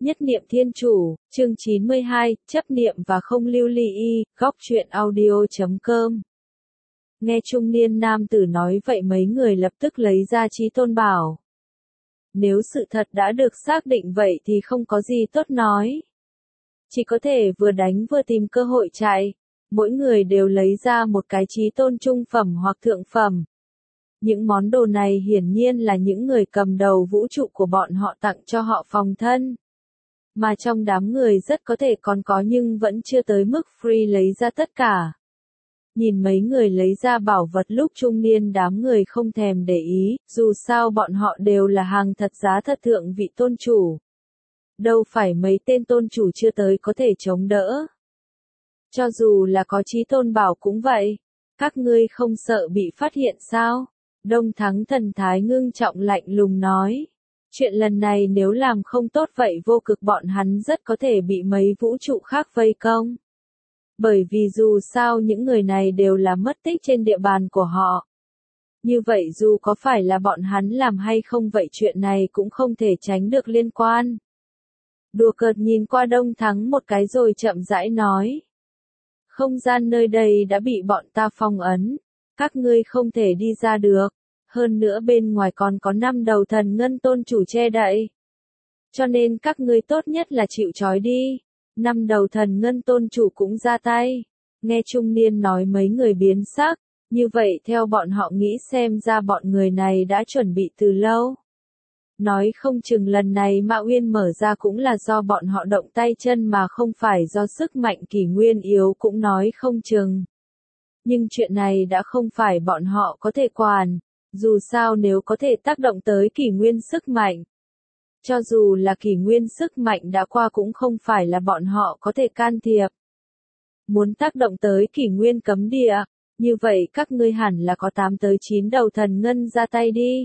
Nhất niệm Thiên Chủ, chương 92, chấp niệm và không lưu ly y, góc truyện audio.com. Nghe trung niên nam tử nói vậy mấy người lập tức lấy ra Chí Tôn bảo. Nếu sự thật đã được xác định vậy thì không có gì tốt nói. Chỉ có thể vừa đánh vừa tìm cơ hội chạy. Mỗi người đều lấy ra một cái Chí Tôn trung phẩm hoặc thượng phẩm. Những món đồ này hiển nhiên là những người cầm đầu vũ trụ của bọn họ tặng cho họ phòng thân. Mà trong đám người rất có thể còn có nhưng vẫn chưa tới mức free lấy ra tất cả. Nhìn mấy người lấy ra bảo vật lúc trung niên đám người không thèm để ý, dù sao bọn họ đều là hàng thật giá thật thượng vị tôn chủ. Đâu phải mấy tên tôn chủ chưa tới có thể chống đỡ. Cho dù là có Chí Tôn bảo cũng vậy. Các ngươi không sợ bị phát hiện sao? Đông Thắng thần thái ngưng trọng lạnh lùng nói. Chuyện lần này nếu làm không tốt vậy vô cực bọn hắn rất có thể bị mấy vũ trụ khác vây công. Bởi vì dù sao những người này đều là mất tích trên địa bàn của họ. Như vậy dù có phải là bọn hắn làm hay không vậy chuyện này cũng không thể tránh được liên quan. Đùa cợt nhìn qua Đông Thắng một cái rồi chậm rãi nói. Không gian nơi đây đã bị bọn ta phong ấn. Các ngươi không thể đi ra được. Hơn nữa bên ngoài còn có 5 đầu thần ngân tôn chủ che đậy. Cho nên các ngươi tốt nhất là chịu trói đi. 5 đầu thần ngân tôn chủ cũng ra tay. Nghe trung niên nói mấy người biến sắc. Như vậy theo bọn họ nghĩ xem ra bọn người này đã chuẩn bị từ lâu. Nói không chừng lần này Mạo Uyên mở ra cũng là do bọn họ động tay chân mà không phải do sức mạnh kỷ nguyên yếu cũng nói không chừng. Nhưng chuyện này đã không phải bọn họ có thể quản. Dù sao nếu có thể tác động tới kỷ nguyên sức mạnh. Cho dù là kỷ nguyên sức mạnh đã qua cũng không phải là bọn họ có thể can thiệp. Muốn tác động tới kỷ nguyên cấm địa, như vậy các ngươi hẳn là có 8 tới 9 đầu thần ngân ra tay đi.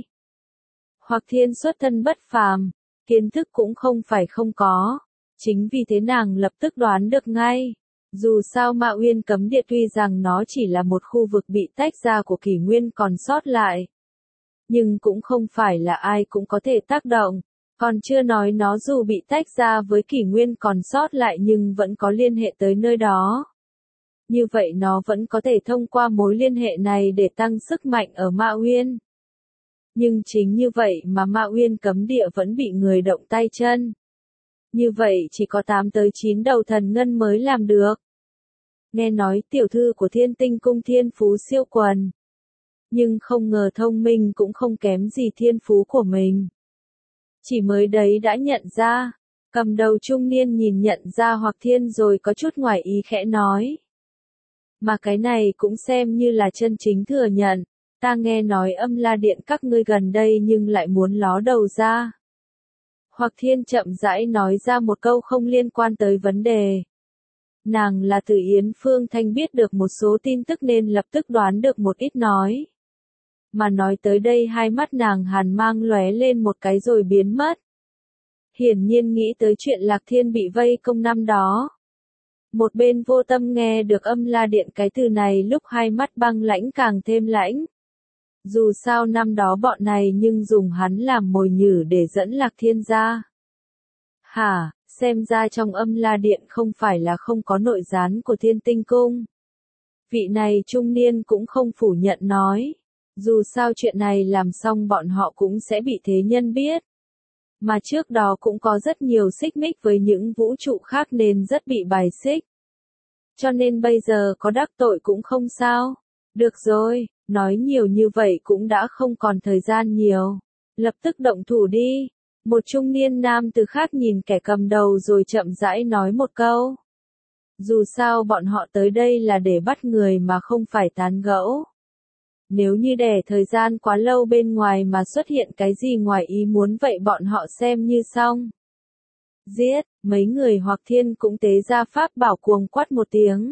Hoặc Thiên xuất thân bất phàm, kiến thức cũng không phải không có. Chính vì thế nàng lập tức đoán được ngay. Dù sao Mạo Uyên cấm địa tuy rằng nó chỉ là một khu vực bị tách ra của kỷ nguyên còn sót lại. Nhưng cũng không phải là ai cũng có thể tác động, còn chưa nói nó dù bị tách ra với kỷ nguyên còn sót lại nhưng vẫn có liên hệ tới nơi đó. Như vậy nó vẫn có thể thông qua mối liên hệ này để tăng sức mạnh ở Mạo Uyên. Nhưng chính như vậy mà Mạo Uyên cấm địa vẫn bị người động tay chân. Như vậy chỉ có 8 tới 9 đầu thần ngân mới làm được. Nghe nói tiểu thư của Thiên Tinh Cung thiên phú siêu quần. Nhưng không ngờ thông minh cũng không kém gì thiên phú của mình. Chỉ mới đấy đã nhận ra, cầm đầu trung niên nhìn nhận ra Hoặc Thiên rồi có chút ngoài ý khẽ nói. Mà cái này cũng xem như là chân chính thừa nhận, ta nghe nói Âm La Điện các ngươi gần đây nhưng lại muốn ló đầu ra. Hoặc Thiên chậm rãi nói ra một câu không liên quan tới vấn đề. Nàng là từ Yến Phương Thanh biết được một số tin tức nên lập tức đoán được một ít nói. Mà nói tới đây hai mắt nàng hàn mang lóe lên một cái rồi biến mất. Hiển nhiên nghĩ tới chuyện Lạc Thiên bị vây công năm đó. Một bên Vô Tâm nghe được Âm La Điện cái từ này lúc hai mắt băng lãnh càng thêm lãnh. Dù sao năm đó bọn này nhưng dùng hắn làm mồi nhử để dẫn Lạc Thiên ra. Hả, xem ra trong Âm La Điện không phải là không có nội gián của Thiên Tinh Cung. Vị này trung niên cũng không phủ nhận nói. Dù sao chuyện này làm xong bọn họ cũng sẽ bị thế nhân biết. Mà trước đó cũng có rất nhiều xích mích với những vũ trụ khác nên rất bị bài xích. Cho nên bây giờ có đắc tội cũng không sao. Được rồi, nói nhiều như vậy cũng đã không còn thời gian nhiều. Lập tức động thủ đi. Một trung niên nam từ khác nhìn kẻ cầm đầu rồi chậm rãi nói một câu. Dù sao bọn họ tới đây là để bắt người mà không phải tán gẫu. Nếu như để thời gian quá lâu bên ngoài mà xuất hiện cái gì ngoài ý muốn vậy bọn họ xem như xong. Giết, mấy người Hoặc Thiên cũng tế ra pháp bảo cuồng quát một tiếng.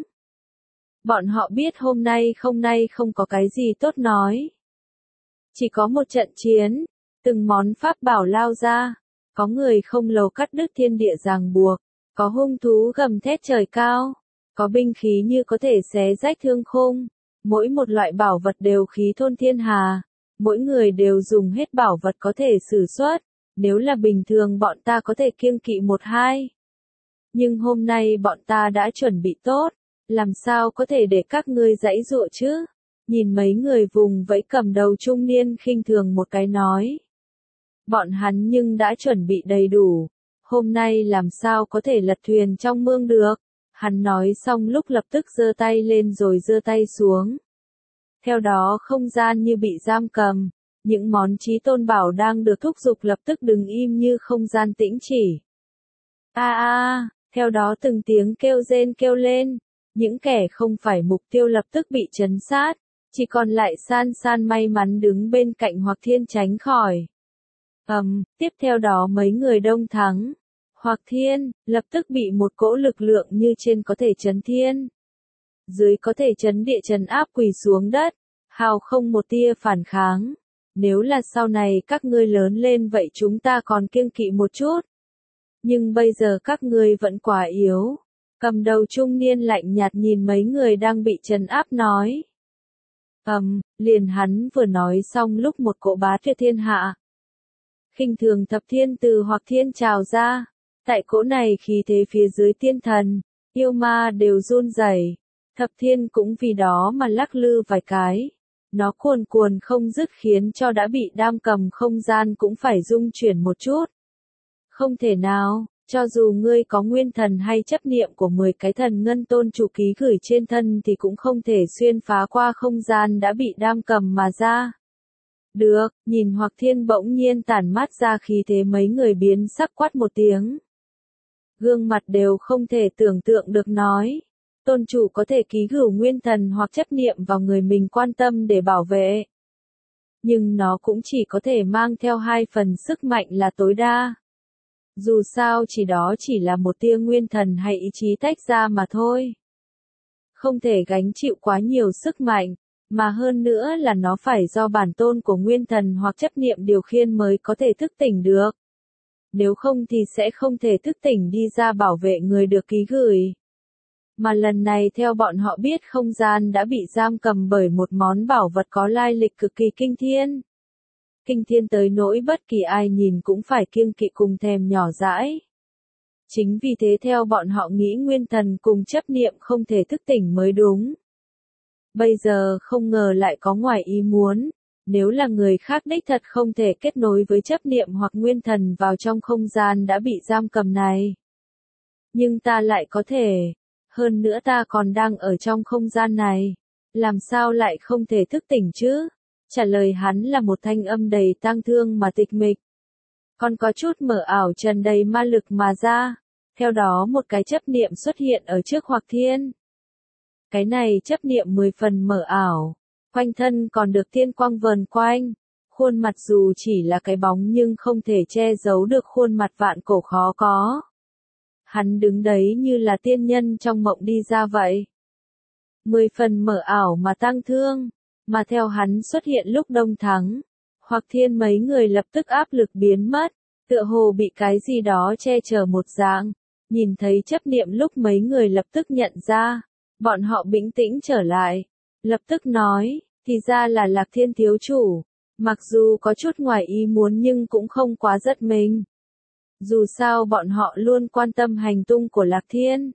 Bọn họ biết hôm nay không có cái gì tốt nói. Chỉ có một trận chiến, từng món pháp bảo lao ra, có người không lầu cắt đứt thiên địa ràng buộc, có hung thú gầm thét trời cao, có binh khí như có thể xé rách thương khung. Mỗi một loại bảo vật đều khí thôn thiên hà, mỗi người đều dùng hết bảo vật có thể sử xuất, Nếu là bình thường bọn ta có thể kiêng kỵ một hai. Nhưng hôm nay bọn ta đã chuẩn bị tốt, làm sao có thể để các ngươi giãy giụa chứ? Nhìn mấy người vùng vẫy cầm đầu trung niên khinh thường một cái nói. Bọn hắn nhưng đã chuẩn bị đầy đủ, hôm nay làm sao có thể lật thuyền trong mương được? Hắn nói xong lúc lập tức giơ tay lên rồi giơ tay xuống. Theo đó không gian như bị giam cầm, những món chí tôn bảo đang được thúc giục lập tức đứng im như không gian tĩnh chỉ. Theo đó từng tiếng kêu rên kêu lên, những kẻ không phải mục tiêu lập tức bị trấn sát, chỉ còn lại San San may mắn đứng bên cạnh Hoặc Thiên tránh khỏi. Tiếp theo đó mấy người đông thắng. Hoặc Thiên, lập tức bị một cỗ lực lượng như trên có thể chấn thiên, dưới có thể chấn địa trấn áp quỳ xuống đất, hào không một tia phản kháng. Nếu là sau này các ngươi lớn lên vậy chúng ta còn kiêng kỵ một chút. Nhưng bây giờ các ngươi vẫn quá yếu. Cầm đầu trung niên lạnh nhạt nhìn mấy người đang bị trấn áp nói. Liền hắn vừa nói xong lúc một cỗ bá tuyệt thiên hạ. Khinh thường thập thiên từ Hoặc Thiên trào ra. Tại cỗ này khí thế phía dưới tiên thần, yêu ma đều run rẩy. Thập thiên cũng vì đó mà lắc lư vài cái. Nó cuồn cuồn không dứt khiến cho đã bị đam cầm không gian cũng phải rung chuyển một chút. Không thể nào, cho dù ngươi có nguyên thần hay chấp niệm của 10 cái thần ngân tôn chủ ký gửi trên thân thì cũng không thể xuyên phá qua không gian đã bị đam cầm mà ra. Được, nhìn Hoặc Thiên bỗng nhiên tản mát ra khí thế mấy người biến sắc quát một tiếng. Gương mặt đều không thể tưởng tượng được nói. Tôn chủ có thể ký gửi nguyên thần hoặc chấp niệm vào người mình quan tâm để bảo vệ. Nhưng nó cũng chỉ có thể mang theo 2 phần sức mạnh là tối đa. Dù sao đó chỉ là một tia nguyên thần hay ý chí tách ra mà thôi. Không thể gánh chịu quá nhiều sức mạnh, mà hơn nữa là nó phải do bản tôn của nguyên thần hoặc chấp niệm điều khiển mới có thể thức tỉnh được. Nếu không thì sẽ không thể thức tỉnh đi ra bảo vệ người được ký gửi. Mà lần này theo bọn họ biết không gian đã bị giam cầm bởi một món bảo vật có lai lịch cực kỳ kinh thiên. Kinh thiên tới nỗi bất kỳ ai nhìn cũng phải kiêng kỵ cùng thèm nhỏ dãi. Chính vì thế theo bọn họ nghĩ nguyên thần cùng chấp niệm không thể thức tỉnh mới đúng. Bây giờ không ngờ lại có ngoài ý muốn. Nếu là người khác đích thật không thể kết nối với chấp niệm hoặc nguyên thần vào trong không gian đã bị giam cầm này. Nhưng ta lại có thể. Hơn nữa ta còn đang ở trong không gian này. Làm sao lại không thể thức tỉnh chứ? Trả lời hắn là một thanh âm đầy tang thương mà tịch mịch. Còn có chút mở ảo trần đầy ma lực mà ra. Theo đó một cái chấp niệm xuất hiện ở trước Hoặc Thiên. Cái này chấp niệm 10 phần mở ảo. Quanh thân còn được tiên quang vờn quanh. Khuôn mặt dù chỉ là cái bóng nhưng không thể che giấu được khuôn mặt vạn cổ khó có. Hắn đứng đấy như là tiên nhân trong mộng đi ra vậy. 10 phần mở ảo mà tang thương. Mà theo hắn xuất hiện lúc đông thắng. Hoặc Thiên mấy người lập tức áp lực biến mất. Tựa hồ bị cái gì đó che chở một dạng. Nhìn thấy chấp niệm lúc mấy người lập tức nhận ra. Bọn họ bình tĩnh trở lại. Lập tức nói, thì ra là Lạc Thiên thiếu chủ. Mặc dù có chút ngoài ý muốn nhưng cũng không quá giật mình. Dù sao bọn họ luôn quan tâm hành tung của Lạc Thiên.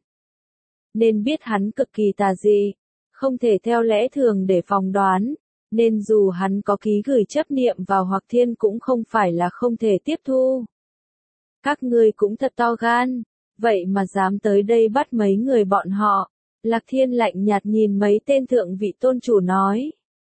Nên biết hắn cực kỳ tà dị. Không thể theo lẽ thường để phỏng đoán. Nên dù hắn có ký gửi chấp niệm vào Hoặc Thiên cũng không phải là không thể tiếp thu. Các ngươi cũng thật to gan. Vậy mà dám tới đây bắt mấy người bọn họ. Lạc Thiên lạnh nhạt nhìn mấy tên thượng vị tôn chủ nói.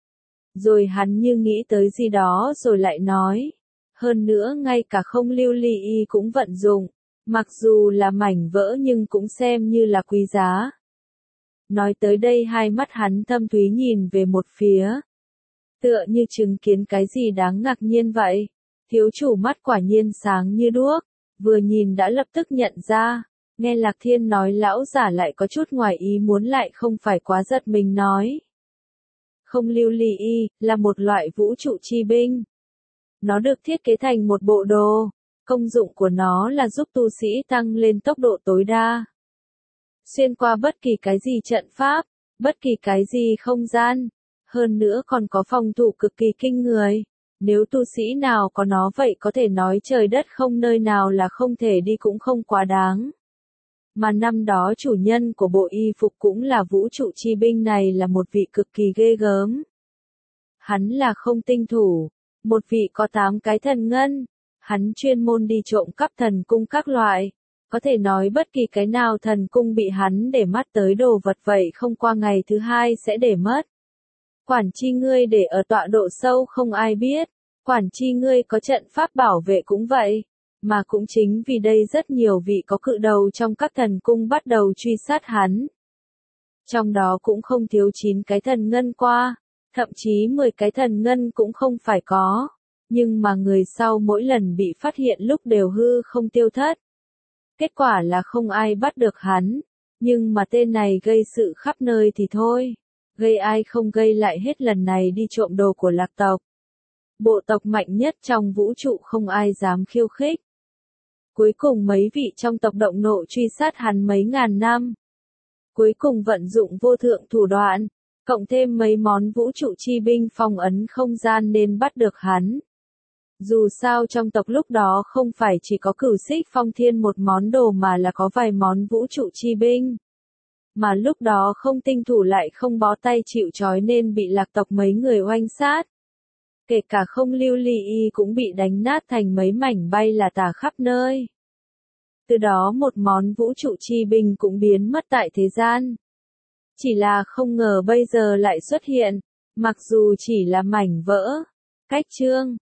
Rồi hắn như nghĩ tới gì đó rồi lại nói. Hơn nữa ngay cả không lưu ly y cũng vận dụng. Mặc dù là mảnh vỡ nhưng cũng xem như là quý giá. Nói tới đây hai mắt hắn thâm thúy nhìn về một phía. Tựa như chứng kiến cái gì đáng ngạc nhiên vậy. Thiếu chủ mắt quả nhiên sáng như đuốc. Vừa nhìn đã lập tức nhận ra. Nghe Lạc Thiên nói lão giả lại có chút ngoài ý muốn lại không phải quá giật mình nói. Không lưu ly y, là một loại vũ trụ chi binh. Nó được thiết kế thành một bộ đồ. Công dụng của nó là giúp tu sĩ tăng lên tốc độ tối đa. Xuyên qua bất kỳ cái gì trận pháp, bất kỳ cái gì không gian. Hơn nữa còn có phòng thủ cực kỳ kinh người. Nếu tu sĩ nào có nó vậy có thể nói trời đất không nơi nào là không thể đi cũng không quá đáng. Mà năm đó chủ nhân của bộ y phục cũng là vũ trụ chi binh này là một vị cực kỳ ghê gớm. Hắn là không tinh thủ, một vị có 8 cái thần ngân, hắn chuyên môn đi trộm cắp thần cung các loại. Có thể nói bất kỳ cái nào thần cung bị hắn để mắt tới đồ vật vậy không qua ngày thứ 2 sẽ để mất. Quản chi ngươi để ở tọa độ sâu không ai biết, quản chi ngươi có trận pháp bảo vệ cũng vậy. Mà cũng chính vì đây rất nhiều vị có cự đầu trong các thần cung bắt đầu truy sát hắn. Trong đó cũng không thiếu 9 cái thần ngân qua, thậm chí 10 cái thần ngân cũng không phải có. Nhưng mà người sau mỗi lần bị phát hiện lúc đều hư không tiêu thất. Kết quả là không ai bắt được hắn, nhưng mà tên này gây sự khắp nơi thì thôi. Gây ai không gây lại hết lần này đi trộm đồ của lạc tộc. Bộ tộc mạnh nhất trong vũ trụ không ai dám khiêu khích. Cuối cùng mấy vị trong tộc động nộ truy sát hắn mấy ngàn năm. Cuối cùng vận dụng vô thượng thủ đoạn, cộng thêm mấy món vũ trụ chi binh phong ấn không gian nên bắt được hắn. Dù sao trong tộc lúc đó không phải chỉ có cửu xích phong thiên một món đồ mà là có vài món vũ trụ chi binh. Mà lúc đó không tinh thủ lại không bó tay chịu trói nên bị lạc tộc mấy người oanh sát. Kể cả không lưu ly y cũng bị đánh nát thành mấy mảnh bay là tả khắp nơi. Từ đó một món vũ trụ chi binh cũng biến mất tại thế gian. Chỉ là không ngờ bây giờ lại xuất hiện, mặc dù chỉ là mảnh vỡ. Cách chương